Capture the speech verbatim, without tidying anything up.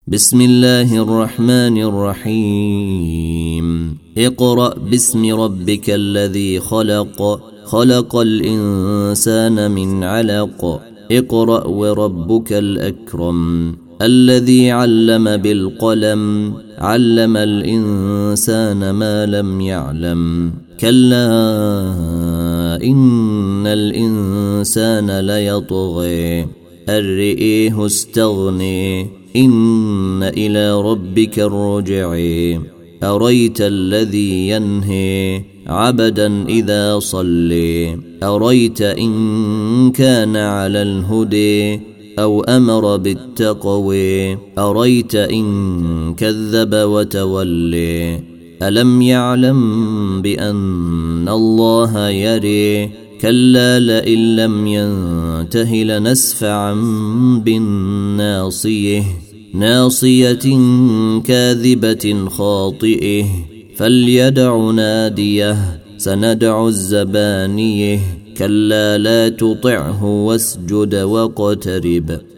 بسم الله الرحمن الرحيم اقرأ باسم ربك الذي خلق خلق الإنسان من علق اقرأ وربك الأكرم الذي علم بالقلم علم الإنسان ما لم يعلم كلا إن الإنسان ليطغي أن رآه استغني إن إلى ربك الرجع أريت الذي ينهي عبدا إذا صلي أريت إن كان على الهدي أو أمر بالتقوي أريت إن كذب وتولي ألم يعلم بأن الله يري كلا لئن لم ينته لنسفعا بالناصيه ناصية كاذبة خاطئه فليدع ناديه سندع الزبانيه كلا لا تطعه واسجد واقترب